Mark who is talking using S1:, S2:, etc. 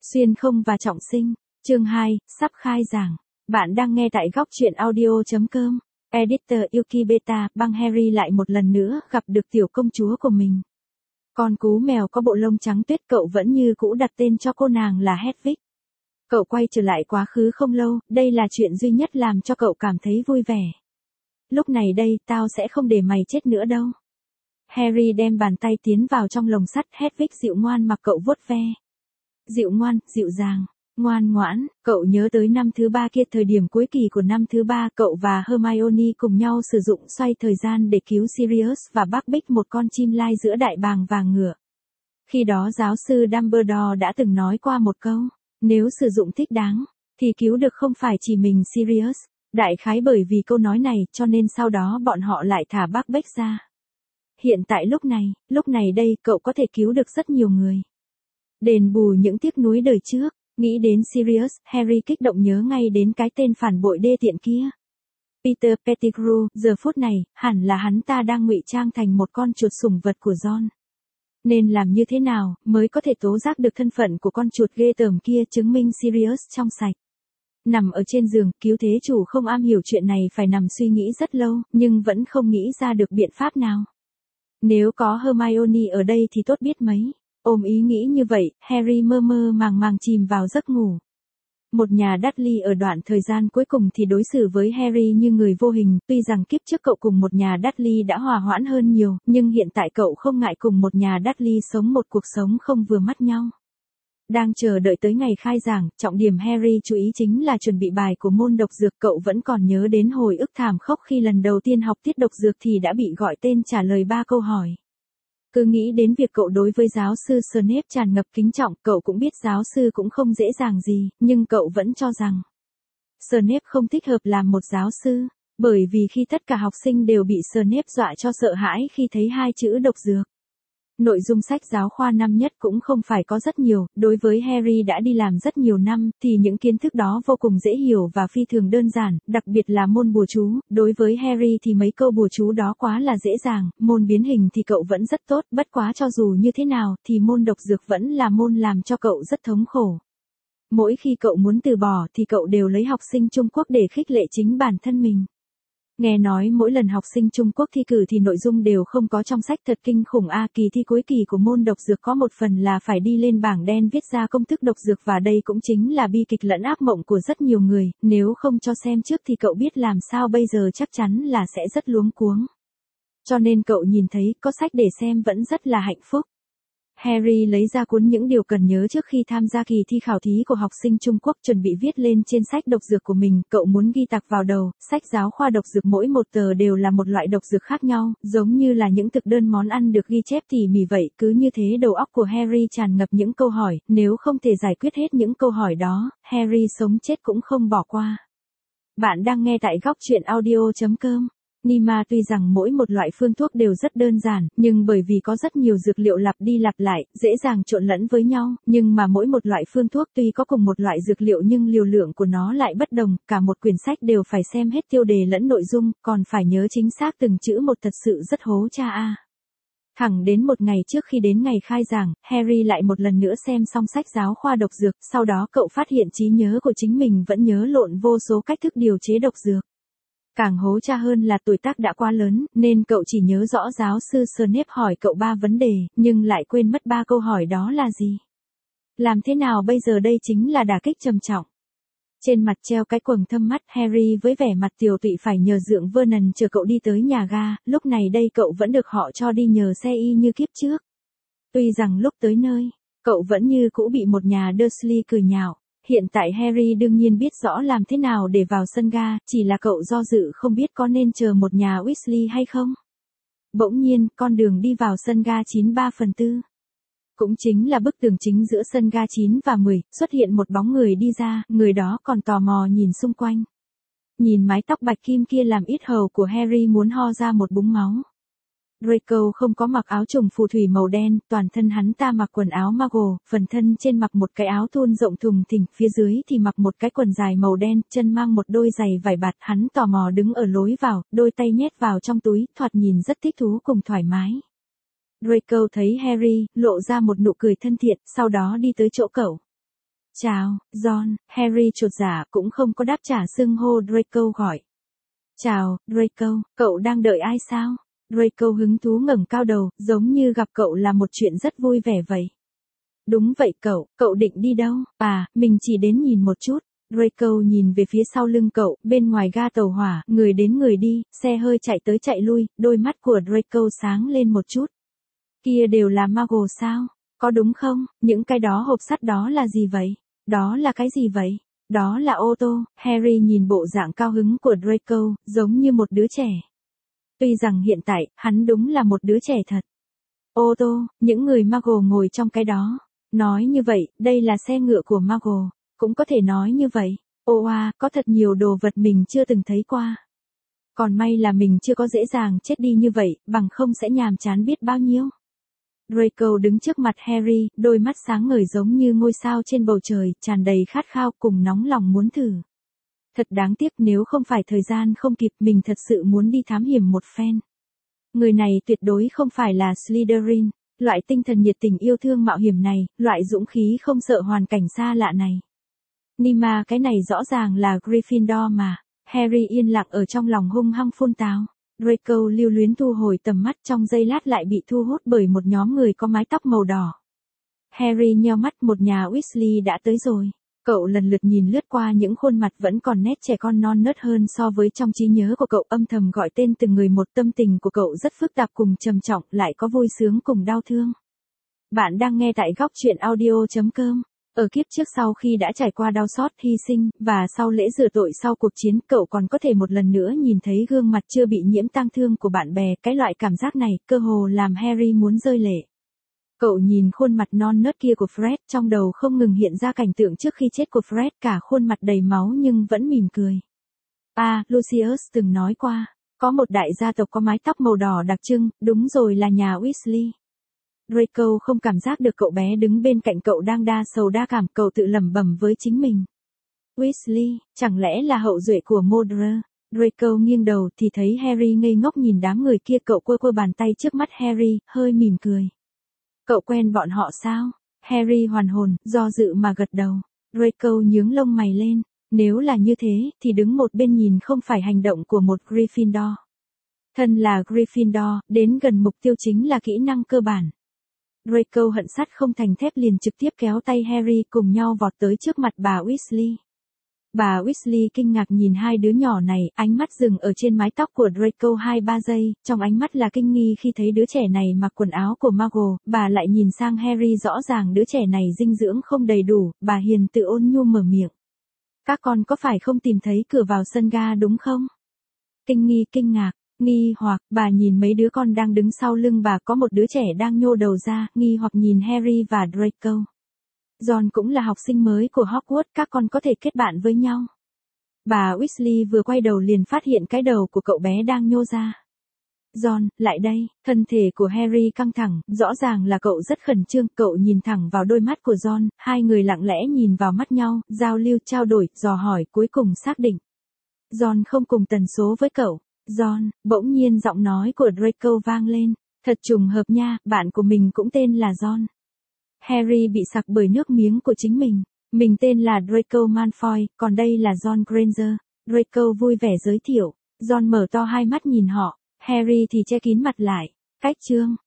S1: Xuyên không và trọng sinh. Chương 2, sắp khai giảng. Bạn đang nghe tại góc truyện audio.com. Editor Yuki Beta, băng Harry lại một lần nữa gặp được tiểu công chúa của mình. Con cú mèo có bộ lông trắng tuyết, cậu vẫn như cũ đặt tên cho cô nàng là Hedwig. Cậu quay trở lại quá khứ không lâu, đây là chuyện duy nhất làm cho cậu cảm thấy vui vẻ. Lúc này đây, tao sẽ không để mày chết nữa đâu. Harry đem bàn tay tiến vào trong lồng sắt. Hedwig dịu ngoan mặc cậu vuốt ve. Dịu ngoan, dịu dàng, ngoan ngoãn. Cậu nhớ tới năm thứ 3 kia, thời điểm cuối kỳ của năm thứ 3, cậu và Hermione cùng nhau sử dụng xoay thời gian để cứu Sirius và Buckbeak, một con chim lai giữa đại bàng vàng ngựa. Khi đó giáo sư Dumbledore đã từng nói qua một câu, nếu sử dụng thích đáng, thì cứu được không phải chỉ mình Sirius. Đại khái bởi vì câu nói này cho nên sau đó bọn họ lại thả Buckbeak ra. Hiện tại lúc này đây cậu có thể cứu được rất nhiều người. Đền bù những tiếc nuối đời trước. Nghĩ đến Sirius, Harry kích động nhớ ngay đến cái tên phản bội đê tiện kia. Peter Pettigrew, giờ phút này, hẳn là hắn ta đang ngụy trang thành một con chuột sủng vật của Ron. Nên làm như thế nào mới có thể tố giác được thân phận của con chuột ghê tởm kia, chứng minh Sirius trong sạch. Nằm ở trên giường, cứu thế chủ không am hiểu chuyện này phải nằm suy nghĩ rất lâu, nhưng vẫn không nghĩ ra được biện pháp nào. Nếu có Hermione ở đây thì tốt biết mấy. Ôm ý nghĩ như vậy, Harry mơ mơ màng màng chìm vào giấc ngủ. Một nhà Dudley ở đoạn thời gian cuối cùng thì đối xử với Harry như người vô hình, tuy rằng kiếp trước cậu cùng một nhà Dudley đã hòa hoãn hơn nhiều, nhưng hiện tại cậu không ngại cùng một nhà Dudley sống một cuộc sống không vừa mắt nhau. Đang chờ đợi tới ngày khai giảng, trọng điểm Harry chú ý chính là chuẩn bị bài của môn độc dược. Cậu vẫn còn nhớ đến hồi ức thảm khốc khi lần đầu tiên học tiết độc dược thì đã bị gọi tên trả lời 3 câu hỏi. Cứ nghĩ đến việc cậu đối với giáo sư Snape tràn ngập kính trọng, cậu cũng biết giáo sư cũng không dễ dàng gì, nhưng cậu vẫn cho rằng Snape không thích hợp làm một giáo sư, bởi vì khi tất cả học sinh đều bị Snape dọa cho sợ hãi khi thấy 2 chữ độc dược. Nội dung sách giáo khoa năm nhất cũng không phải có rất nhiều, đối với Harry đã đi làm rất nhiều năm, thì những kiến thức đó vô cùng dễ hiểu và phi thường đơn giản, đặc biệt là môn bùa chú. Đối với Harry thì mấy câu bùa chú đó quá là dễ dàng, môn biến hình thì cậu vẫn rất tốt, bất quá cho dù như thế nào, thì môn độc dược vẫn là môn làm cho cậu rất thống khổ. Mỗi khi cậu muốn từ bỏ thì cậu đều lấy học sinh Trung Quốc để khích lệ chính bản thân mình. Nghe nói mỗi lần học sinh Trung Quốc thi cử thì nội dung đều không có trong sách, thật kinh khủng a. Kỳ thi cuối kỳ của môn độc dược có một phần là phải đi lên bảng đen viết ra công thức độc dược, và đây cũng chính là bi kịch lẫn ác mộng của rất nhiều người, nếu không cho xem trước thì cậu biết làm sao bây giờ, chắc chắn là sẽ rất luống cuống. Cho nên cậu nhìn thấy có sách để xem vẫn rất là hạnh phúc. Harry lấy ra cuốn những điều cần nhớ trước khi tham gia kỳ thi khảo thí của học sinh Trung Quốc, chuẩn bị viết lên trên sách độc dược của mình. Cậu muốn ghi tạc vào đầu, sách giáo khoa độc dược mỗi một tờ đều là một loại độc dược khác nhau, giống như là những thực đơn món ăn được ghi chép tỉ mỉ vậy. Cứ như thế đầu óc của Harry tràn ngập những câu hỏi, nếu không thể giải quyết hết những câu hỏi đó, Harry sống chết cũng không bỏ qua. Bạn đang nghe tại góc truyện audio.com. Nima, tuy rằng mỗi một loại phương thuốc đều rất đơn giản, nhưng bởi vì có rất nhiều dược liệu lặp đi lặp lại, dễ dàng trộn lẫn với nhau, nhưng mà mỗi một loại phương thuốc tuy có cùng một loại dược liệu nhưng liều lượng của nó lại bất đồng, cả một quyển sách đều phải xem hết tiêu đề lẫn nội dung, còn phải nhớ chính xác từng chữ một, thật sự rất hố cha a. Thẳng đến một ngày trước khi đến ngày khai giảng, Harry lại một lần nữa xem xong sách giáo khoa độc dược, sau đó cậu phát hiện trí nhớ của chính mình vẫn nhớ lộn vô số cách thức điều chế độc dược. Càng hố cha hơn là tuổi tác đã quá lớn, nên cậu chỉ nhớ rõ giáo sư Snape hỏi cậu 3 vấn đề, nhưng lại quên mất 3 câu hỏi đó là gì. Làm thế nào bây giờ, đây chính là đả kích trầm trọng. Trên mặt treo cái quầng thâm mắt, Harry với vẻ mặt tiều tụy phải nhờ dượng Vernon chờ cậu đi tới nhà ga. Lúc này đây cậu vẫn được họ cho đi nhờ xe y như kiếp trước. Tuy rằng lúc tới nơi, cậu vẫn như cũ bị một nhà Dursley cười nhạo. Hiện tại Harry đương nhiên biết rõ làm thế nào để vào sân ga, chỉ là cậu do dự không biết có nên chờ một nhà Weasley hay không. Bỗng nhiên, con đường đi vào sân ga 9/3/4. Cũng chính là bức tường chính giữa sân ga 9 và 10, xuất hiện một bóng người đi ra, người đó còn tò mò nhìn xung quanh. Nhìn mái tóc bạch kim kia làm yết hầu của Harry muốn ho ra một búng máu. Draco không có mặc áo trùng phù thủy màu đen, toàn thân hắn ta mặc quần áo Muggle, phần thân trên mặc một cái áo thun rộng thùng thình, phía dưới thì mặc một cái quần dài màu đen, chân mang một đôi giày vải bạt. Hắn tò mò đứng ở lối vào, đôi tay nhét vào trong túi, thoạt nhìn rất thích thú cùng thoải mái. Draco thấy Harry, lộ ra một nụ cười thân thiện, sau đó đi tới chỗ cậu. Chào, John, Harry chột dạ cũng không có đáp trả xưng hô Draco gọi. Chào, Draco, cậu đang đợi ai sao? Draco hứng thú ngẩng cao đầu, giống như gặp cậu là một chuyện rất vui vẻ vậy. Đúng vậy cậu định đi đâu? À, mình chỉ đến nhìn một chút. Draco nhìn về phía sau lưng cậu, bên ngoài ga tàu hỏa, người đến người đi, xe hơi chạy tới chạy lui, đôi mắt của Draco sáng lên một chút. Kia đều là Muggle sao? Có đúng không? Những cái đó hộp sắt đó là gì vậy? Đó là cái gì vậy? Đó là ô tô. Harry nhìn bộ dạng cao hứng của Draco, giống như một đứa trẻ. Tuy rằng hiện tại, hắn đúng là một đứa trẻ thật. Ô tô, những người Muggle ngồi trong cái đó. Nói như vậy, đây là xe ngựa của Muggle. Cũng có thể nói như vậy. Ô à, có thật nhiều đồ vật mình chưa từng thấy qua. Còn may là mình chưa có dễ dàng chết đi như vậy, bằng không sẽ nhàm chán biết bao nhiêu. Draco đứng trước mặt Harry, đôi mắt sáng ngời giống như ngôi sao trên bầu trời, tràn đầy khát khao cùng nóng lòng muốn thử. Thật đáng tiếc nếu không phải thời gian không kịp, mình thật sự muốn đi thám hiểm một phen. Người này tuyệt đối không phải là Slytherin, loại tinh thần nhiệt tình yêu thương mạo hiểm này, loại dũng khí không sợ hoàn cảnh xa lạ này. Nima, cái này rõ ràng là Gryffindor mà. Harry yên lặng ở trong lòng hung hăng phun táo. Draco lưu luyến thu hồi tầm mắt, trong giây lát lại bị thu hút bởi một nhóm người có mái tóc màu đỏ. Harry nheo mắt, một nhà Weasley đã tới rồi. Cậu lần lượt nhìn lướt qua những khuôn mặt vẫn còn nét trẻ con non nớt hơn so với trong trí nhớ của cậu, âm thầm gọi tên từng người một. Tâm tình của cậu rất phức tạp cùng trầm trọng, lại có vui sướng cùng đau thương. Bạn đang nghe tại góc truyện audio.com. Ở kiếp trước, sau khi đã trải qua đau xót, hy sinh, và sau lễ rửa tội sau cuộc chiến, cậu còn có thể một lần nữa nhìn thấy gương mặt chưa bị nhiễm tang thương của bạn bè. Cái loại cảm giác này, cơ hồ làm Harry muốn rơi lệ. Cậu nhìn khuôn mặt non nớt kia của Fred, trong đầu không ngừng hiện ra cảnh tượng trước khi chết của Fred, cả khuôn mặt đầy máu nhưng vẫn mỉm cười. À, Lucius từng nói qua, có một đại gia tộc có mái tóc màu đỏ đặc trưng, đúng rồi, là nhà Weasley. Draco không cảm giác được cậu bé đứng bên cạnh cậu đang đa sầu đa cảm, cậu tự lẩm bẩm với chính mình. Weasley, chẳng lẽ là hậu duệ của Mordred? Draco nghiêng đầu thì thấy Harry ngây ngốc nhìn đám người kia, cậu quơ quơ bàn tay trước mắt Harry, hơi mỉm cười. Cậu quen bọn họ sao? Harry hoàn hồn, do dự mà gật đầu. Draco nhướng lông mày lên. Nếu là như thế, thì đứng một bên nhìn không phải hành động của một Gryffindor. Thân là Gryffindor, đến gần mục tiêu chính là kỹ năng cơ bản. Draco hận sắt không thành thép liền trực tiếp kéo tay Harry cùng nhau vọt tới trước mặt bà Weasley. Bà Weasley kinh ngạc nhìn hai đứa nhỏ này, ánh mắt dừng ở trên mái tóc của Draco 2-3 giây, trong ánh mắt là kinh nghi khi thấy đứa trẻ này mặc quần áo của Muggle. Bà lại nhìn sang Harry, rõ ràng đứa trẻ này dinh dưỡng không đầy đủ, bà hiền từ ôn nhu mở miệng. Các con có phải không tìm thấy cửa vào sân ga đúng không? Kinh nghi, kinh ngạc, nghi hoặc, bà nhìn mấy đứa con đang đứng sau lưng bà, có một đứa trẻ đang nhô đầu ra, nghi hoặc nhìn Harry và Draco. John cũng là học sinh mới của Hogwarts, các con có thể kết bạn với nhau. Bà Weasley vừa quay đầu liền phát hiện cái đầu của cậu bé đang nhô ra. John, lại đây, thân thể của Harry căng thẳng, rõ ràng là cậu rất khẩn trương, cậu nhìn thẳng vào đôi mắt của John, hai người lặng lẽ nhìn vào mắt nhau, giao lưu trao đổi, dò hỏi, cuối cùng xác định. John không cùng tần số với cậu. John, bỗng nhiên giọng nói của Draco vang lên, thật trùng hợp nha, bạn của mình cũng tên là John. Harry bị sặc bởi nước miếng của chính mình. Mình tên là Draco Malfoy, còn đây là John Granger. Draco vui vẻ giới thiệu. John mở to hai mắt nhìn họ. Harry thì che kín mặt lại. Cách chương.